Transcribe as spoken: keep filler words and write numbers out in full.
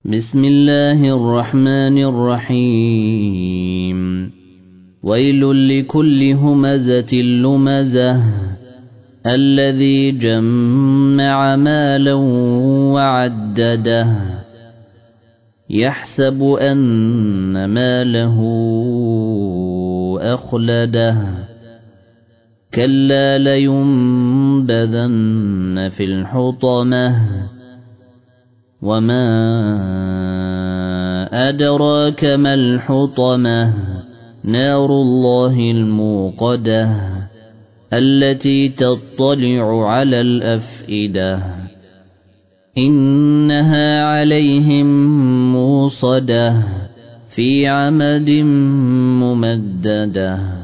بسم الله الرحمن الرحيم ويل لكل همزة لمزة الذي جمع مالا وعدده يحسب أن ماله أخلده كلا لينبذن في الحطمة وما أدراك ما الحطمة نار الله الموقدة التي تطلع على الأفئدة إنها عليهم موصدة في عمد ممددة.